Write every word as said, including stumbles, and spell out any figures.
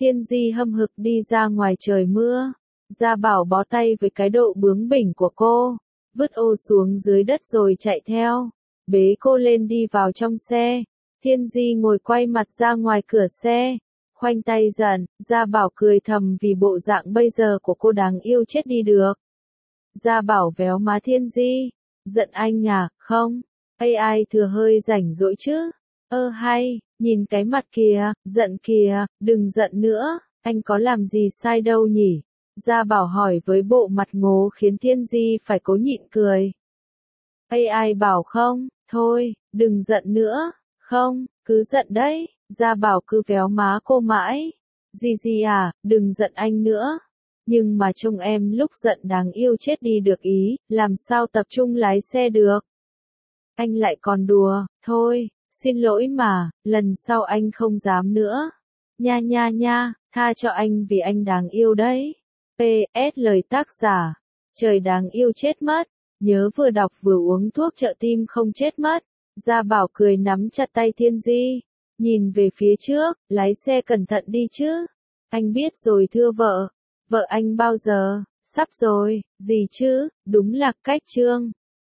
Thiên Di hâm hực đi ra ngoài trời mưa. Gia Bảo bó tay với cái độ bướng bỉnh của cô, vứt ô xuống dưới đất rồi chạy theo, bế cô lên đi vào trong xe. Thiên Di ngồi quay mặt ra ngoài cửa xe, khoanh tay giận. Gia Bảo cười thầm vì bộ dạng bây giờ của cô đáng yêu chết đi được. Gia Bảo véo má Thiên Di, giận anh à, không, ây ai thừa hơi rảnh rỗi chứ, ơ hay, nhìn cái mặt kìa, giận kìa, đừng giận nữa, anh có làm gì sai đâu nhỉ? Gia Bảo hỏi với bộ mặt ngố khiến Thiên Di phải cố nhịn cười. Ây ai bảo không, thôi, đừng giận nữa, không, cứ giận đấy. Gia Bảo cứ véo má cô mãi. Di Di à, đừng giận anh nữa. Nhưng mà trông em lúc giận đáng yêu chết đi được ý, làm sao tập trung lái xe được. Anh lại còn đùa, thôi, xin lỗi mà, lần sau anh không dám nữa. Nha nha nha, tha cho anh vì anh đáng yêu đấy. pê ét lời tác giả. Trời đáng yêu chết mất. Nhớ vừa đọc vừa uống thuốc trợ tim không chết mất. Gia Bảo cười nắm chặt tay Thiên Di. Nhìn về phía trước, lái xe cẩn thận đi chứ. Anh biết rồi thưa vợ. Vợ anh bao giờ? Sắp rồi, gì chứ, đúng là cách trương.